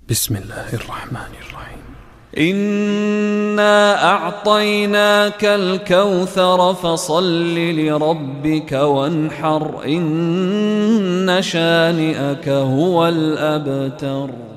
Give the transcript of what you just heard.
بسم الله الرحمن الرحيم. إنا أعطيناك الكوثر فصل لربك وانحر إن شانئك هو الأبتر.